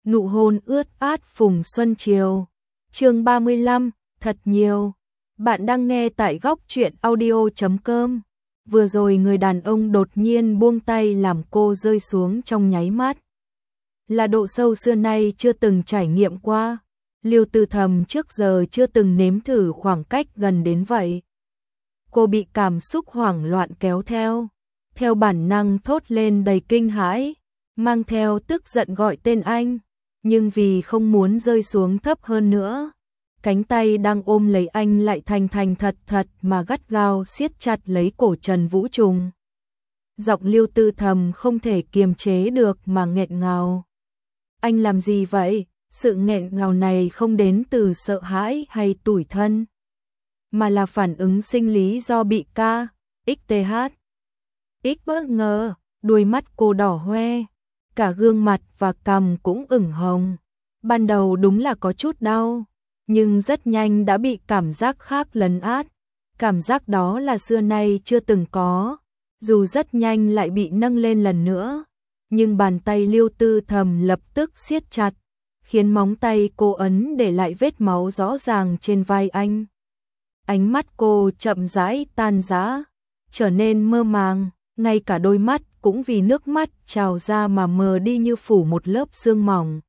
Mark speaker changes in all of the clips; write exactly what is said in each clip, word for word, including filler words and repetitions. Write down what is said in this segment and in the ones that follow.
Speaker 1: Nụ hôn ướt át phùng xuân chiều. Chương ba mươi lăm, thật nhiều. Bạn đang nghe tại góc truyện audio chấm com. Vừa rồi người đàn ông đột nhiên buông tay làm cô rơi xuống trong nháy mắt. Là độ sâu xưa nay chưa từng trải nghiệm qua. Liêu Tư Thầm trước giờ chưa từng nếm thử khoảng cách gần đến vậy. Cô bị cảm xúc hoảng loạn kéo theo. Theo bản năng thốt lên đầy kinh hãi, mang theo tức giận gọi tên anh. Nhưng vì không muốn rơi xuống thấp hơn nữa, cánh tay đang ôm lấy anh lại thành thành thật thật mà gắt gao siết chặt lấy cổ Trần Vũ Trùng. Giọng Liêu Tư Thầm không thể kiềm chế được mà nghẹn ngào. Anh làm gì vậy? Sự nghẹn ngào này không đến từ sợ hãi hay tủi thân, mà là phản ứng sinh lý do bị ca, ích tê hát. Ít bất ngờ, đuôi mắt cô đỏ hoe, cả gương mặt và cằm cũng ửng hồng. Ban đầu đúng là có chút đau, nhưng rất nhanh đã bị cảm giác khác lấn át. Cảm giác đó là xưa nay chưa từng có, dù rất nhanh lại bị nâng lên lần nữa. Nhưng bàn tay Liêu Tư Thầm lập tức siết chặt, khiến móng tay cô ấn để lại vết máu rõ ràng trên vai anh. Ánh mắt cô chậm rãi tan rã, trở nên mơ màng, ngay cả đôi mắt cũng vì nước mắt trào ra mà mờ đi như phủ một lớp sương mỏng.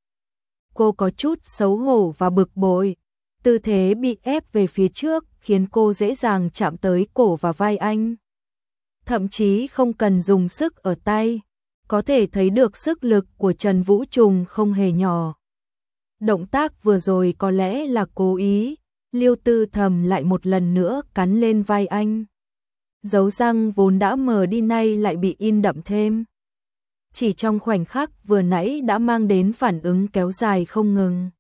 Speaker 1: Cô có chút xấu hổ và bực bội, tư thế bị ép về phía trước khiến cô dễ dàng chạm tới cổ và vai anh. Thậm chí không cần dùng sức ở tay, có thể thấy được sức lực của Trần Vũ Trùng không hề nhỏ. Động tác vừa rồi có lẽ là cố ý, Liêu Tư Thầm lại một lần nữa cắn lên vai anh. Dấu răng vốn đã mờ đi nay lại bị in đậm thêm. Chỉ trong khoảnh khắc vừa nãy đã mang đến phản ứng kéo dài không ngừng.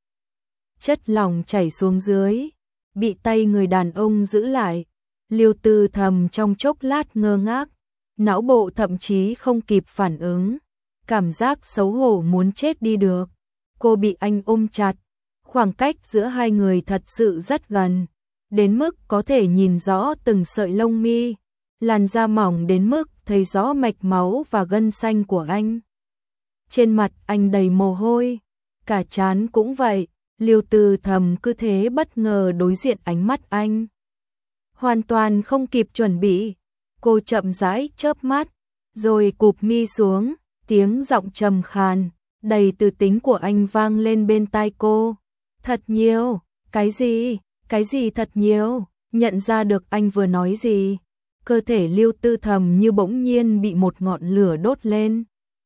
Speaker 1: Chất lỏng chảy xuống dưới, bị tay người đàn ông giữ lại. Liêu Tư Thầm trong chốc lát ngơ ngác, não bộ thậm chí không kịp phản ứng. Cảm giác xấu hổ muốn chết đi được. Cô bị anh ôm chặt, khoảng cách giữa hai người thật sự rất gần, đến mức có thể nhìn rõ từng sợi lông mi. Làn da mỏng đến mức thấy rõ mạch máu và gân xanh của anh. Trên mặt anh đầy mồ hôi, cả trán cũng vậy. Liêu Tư Thầm cứ thế bất ngờ đối diện ánh mắt anh. Hoàn toàn không kịp chuẩn bị, cô chậm rãi chớp mắt, rồi cụp mi xuống, tiếng giọng trầm khàn, đầy từ tính của anh vang lên bên tai cô. Thật nhiều, cái gì, cái gì thật nhiều, nhận ra được anh vừa nói gì. Cơ thể Liêu Tư Thầm như bỗng nhiên bị một ngọn lửa đốt lên,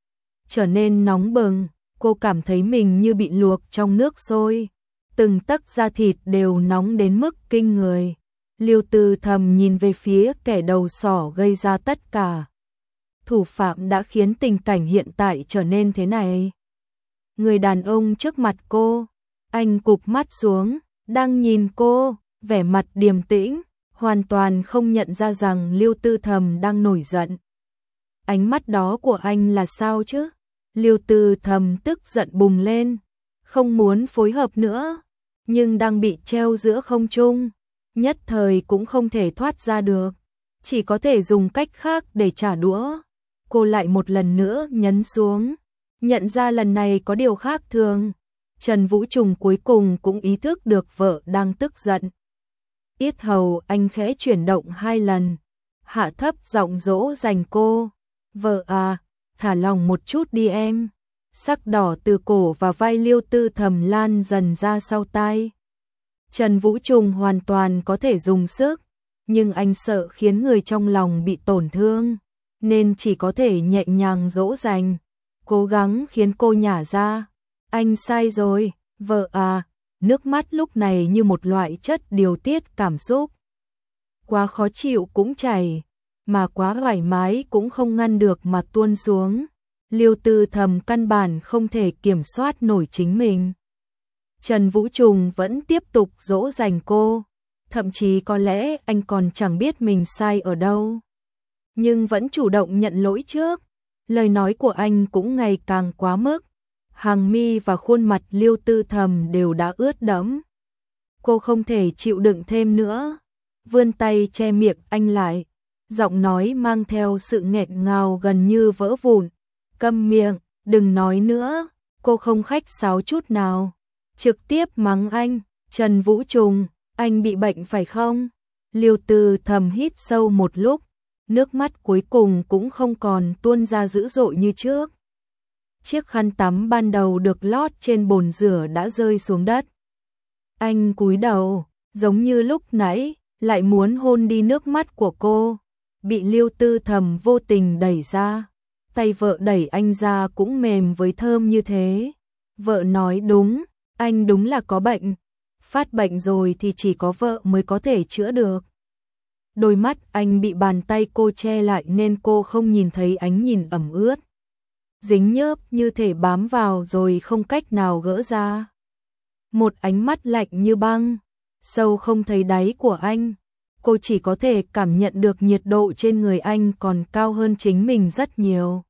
Speaker 1: trở nên nóng bừng. Cô cảm thấy mình như bị luộc trong nước sôi, từng tấc da thịt đều nóng đến mức kinh người. Liêu Tư Thầm nhìn về phía kẻ đầu sỏ gây ra tất cả. Thủ phạm đã khiến tình cảnh hiện tại trở nên thế này. Người đàn ông trước mặt cô, anh cụp mắt xuống, đang nhìn cô, vẻ mặt điềm tĩnh, hoàn toàn không nhận ra rằng Liêu Tư Thầm đang nổi giận. Ánh mắt đó của anh là sao chứ? Liêu Tư Thầm tức giận bùng lên, không muốn phối hợp nữa, nhưng đang bị treo giữa không trung, nhất thời cũng không thể thoát ra được, chỉ có thể dùng cách khác để trả đũa. Cô lại một lần nữa nhấn xuống, nhận ra lần này có điều khác thường. Trần Vũ Trùng cuối cùng cũng ý thức được vợ đang tức giận. Yết hầu anh khẽ chuyển động hai lần, hạ thấp giọng dỗ dành cô. Vợ à, thả lòng một chút đi em. Sắc đỏ từ cổ và vai Liêu Tư Thầm lan dần ra sau tai. Trần Vũ Trùng hoàn toàn có thể dùng sức, nhưng anh sợ khiến người trong lòng bị tổn thương, nên chỉ có thể nhẹ nhàng dỗ dành, cố gắng khiến cô nhả ra. Anh sai rồi, vợ à. Nước mắt lúc này như một loại chất điều tiết cảm xúc. Quá khó chịu cũng chảy, mà quá thoải mái cũng không ngăn được mà tuôn xuống. Liêu Tư Thầm căn bản không thể kiểm soát nổi chính mình. Trần Vũ Trùng vẫn tiếp tục dỗ dành cô, thậm chí có lẽ anh còn chẳng biết mình sai ở đâu, nhưng vẫn chủ động nhận lỗi trước. Lời nói của anh cũng ngày càng quá mức. Hàng mi và khuôn mặt Liêu Tư Thầm đều đã ướt đẫm. Cô không thể chịu đựng thêm nữa, vươn tay che miệng anh lại, giọng nói mang theo sự nghẹn ngào gần như vỡ vụn. Câm miệng, đừng nói nữa, Cô không khách sáo chút nào, trực tiếp mắng anh, Trần Vũ Trùng, anh bị bệnh phải không? Liêu Tư Thầm hít sâu một lúc, nước mắt cuối cùng cũng không còn tuôn ra dữ dội như trước. Chiếc khăn tắm ban đầu được lót trên bồn rửa đã rơi xuống đất. Anh cúi đầu, giống như lúc nãy, lại muốn hôn đi nước mắt của cô, bị Liêu Tư Thầm vô tình đẩy ra. Tay vợ đẩy anh ra cũng mềm với thơm như thế. Vợ nói đúng, anh đúng là có bệnh. Phát bệnh rồi thì chỉ có vợ mới có thể chữa được. Đôi mắt anh bị bàn tay cô che lại nên cô không nhìn thấy ánh nhìn ẩm ướt. Dính nhớp như thể bám vào rồi không cách nào gỡ ra. Một ánh mắt lạnh như băng, sâu không thấy đáy của anh. Cô chỉ có thể cảm nhận được nhiệt độ trên người anh còn cao hơn chính mình rất nhiều.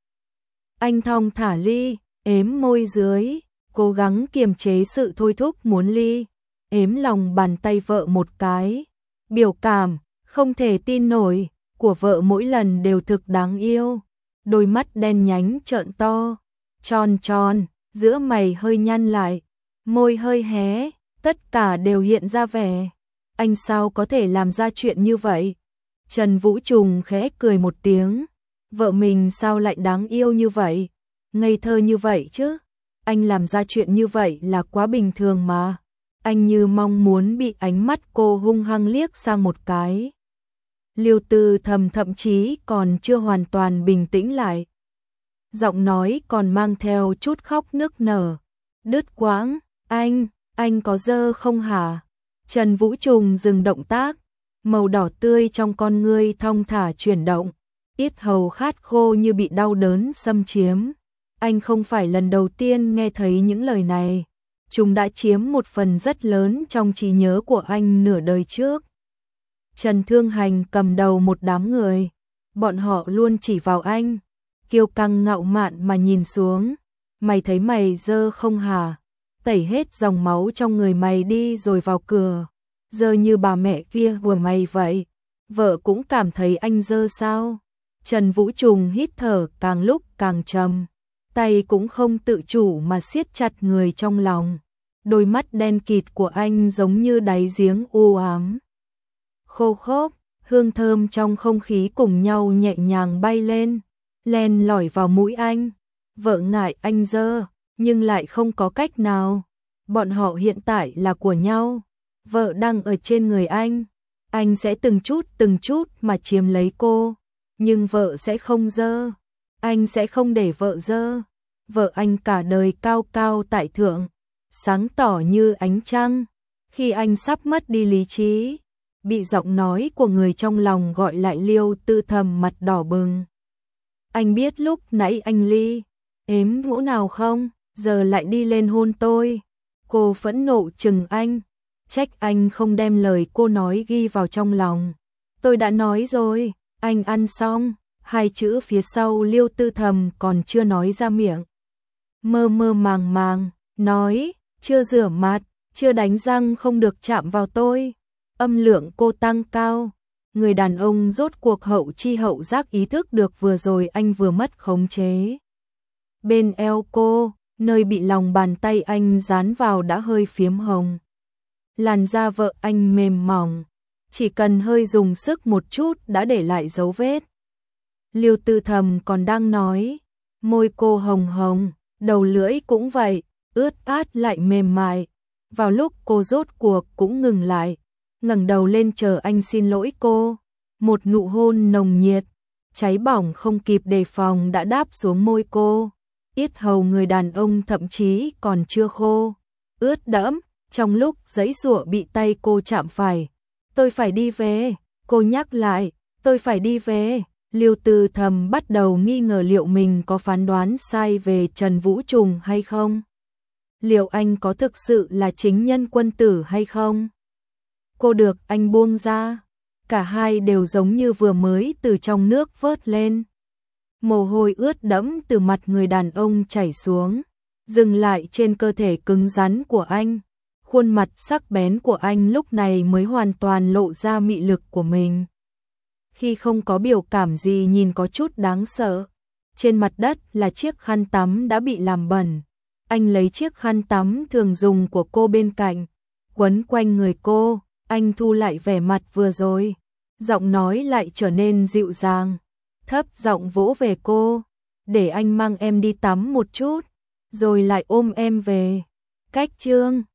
Speaker 1: Anh thong thả ly, ếm môi dưới, cố gắng kiềm chế sự thôi thúc muốn ly, ếm lòng bàn tay vợ một cái. Biểu cảm, không thể tin nổi, của vợ mỗi lần đều thực đáng yêu. Đôi mắt đen nhánh trợn to, tròn tròn, giữa mày hơi nhăn lại, môi hơi hé, tất cả đều hiện ra vẻ. Anh sao có thể làm ra chuyện như vậy? Trần Vũ Trùng khẽ cười một tiếng. Vợ mình sao lại đáng yêu như vậy? Ngây thơ như vậy chứ? Anh làm ra chuyện như vậy là quá bình thường mà. Anh như mong muốn bị ánh mắt cô hung hăng liếc sang một cái. Liêu Tư Thầm thậm chí còn chưa hoàn toàn bình tĩnh lại. Giọng nói còn mang theo chút khóc nức nở. Đứt quãng, anh, anh có dơ không hả? Trần Vũ Trùng dừng động tác, màu đỏ tươi trong con ngươi thong thả chuyển động, yết hầu khát khô như bị đau đớn xâm chiếm. Anh không phải lần đầu tiên nghe thấy những lời này, chúng đã chiếm một phần rất lớn trong trí nhớ của anh nửa đời trước. Trần Thương Hành cầm đầu một đám người, bọn họ luôn chỉ vào anh, kiêu căng ngạo mạn mà nhìn xuống. Mày thấy mày dơ không hả? Tẩy hết dòng máu trong người mày đi rồi vào cửa. Dơ như bà mẹ kia của mày vậy. Vợ cũng cảm thấy anh dơ sao? Trần Vũ Trùng hít thở càng lúc càng trầm, tay cũng không tự chủ mà siết chặt người trong lòng. Đôi mắt đen kịt của anh giống như đáy giếng u ám. Khô khốc, hương thơm trong không khí cùng nhau nhẹ nhàng bay lên, len lỏi vào mũi anh. Vợ ngại anh dơ, nhưng lại không có cách nào. Bọn họ hiện tại là của nhau. Vợ đang ở trên người anh, anh sẽ từng chút từng chút mà chiếm lấy cô, nhưng vợ sẽ không dơ. Anh sẽ không để vợ dơ. Vợ anh cả đời cao cao tại thượng, sáng tỏ như ánh trăng. Khi anh sắp mất đi lý trí, bị giọng nói của người trong lòng gọi lại, Liêu Tư Thầm mặt đỏ bừng. Anh biết lúc nãy anh ly ếm ngũ nào không? Giờ lại đi lên hôn tôi. Cô phẫn nộ chừng anh, trách anh không đem lời cô nói ghi vào trong lòng. Tôi đã nói rồi, anh ăn xong. Hai chữ phía sau Liêu Tư Thầm còn chưa nói ra miệng. Mơ mơ màng màng, nói, chưa rửa mặt, chưa đánh răng không được chạm vào tôi. Âm lượng cô tăng cao. Người đàn ông rốt cuộc hậu chi hậu giác ý thức được vừa rồi anh vừa mất khống chế. Bên eo cô, nơi bị lòng bàn tay anh dán vào đã hơi phiếm hồng. Làn da vợ anh mềm mỏng, chỉ cần hơi dùng sức một chút đã để lại dấu vết. Liêu Tư Thầm còn đang nói, môi cô hồng hồng, đầu lưỡi cũng vậy, ướt át lại mềm mại. Vào lúc cô rốt cuộc cũng ngừng lại, ngẩng đầu lên chờ anh xin lỗi cô. Một nụ hôn nồng nhiệt, cháy bỏng không kịp đề phòng đã đáp xuống môi cô. Yết hầu người đàn ông thậm chí còn chưa khô, ướt đẫm, trong lúc giãy giụa bị tay cô chạm phải. Tôi phải đi về, cô nhắc lại, tôi phải đi về. Liêu Tư Thầm bắt đầu nghi ngờ liệu mình có phán đoán sai về Trần Vũ Trùng hay không. Liệu anh có thực sự là chính nhân quân tử hay không? Cô được anh buông ra, cả hai đều giống như vừa mới từ trong nước vớt lên. Mồ hôi ướt đẫm từ mặt người đàn ông chảy xuống, dừng lại trên cơ thể cứng rắn của anh. Khuôn mặt sắc bén của anh lúc này mới hoàn toàn lộ ra mị lực của mình. Khi không có biểu cảm gì nhìn có chút đáng sợ. Trên mặt đất là chiếc khăn tắm đã bị làm bẩn. Anh lấy chiếc khăn tắm thường dùng của cô bên cạnh, quấn quanh người cô, anh thu lại vẻ mặt vừa rồi. Giọng nói lại trở nên dịu dàng, thấp giọng vỗ về cô, để anh mang em đi tắm một chút, rồi lại ôm em về. Cách chương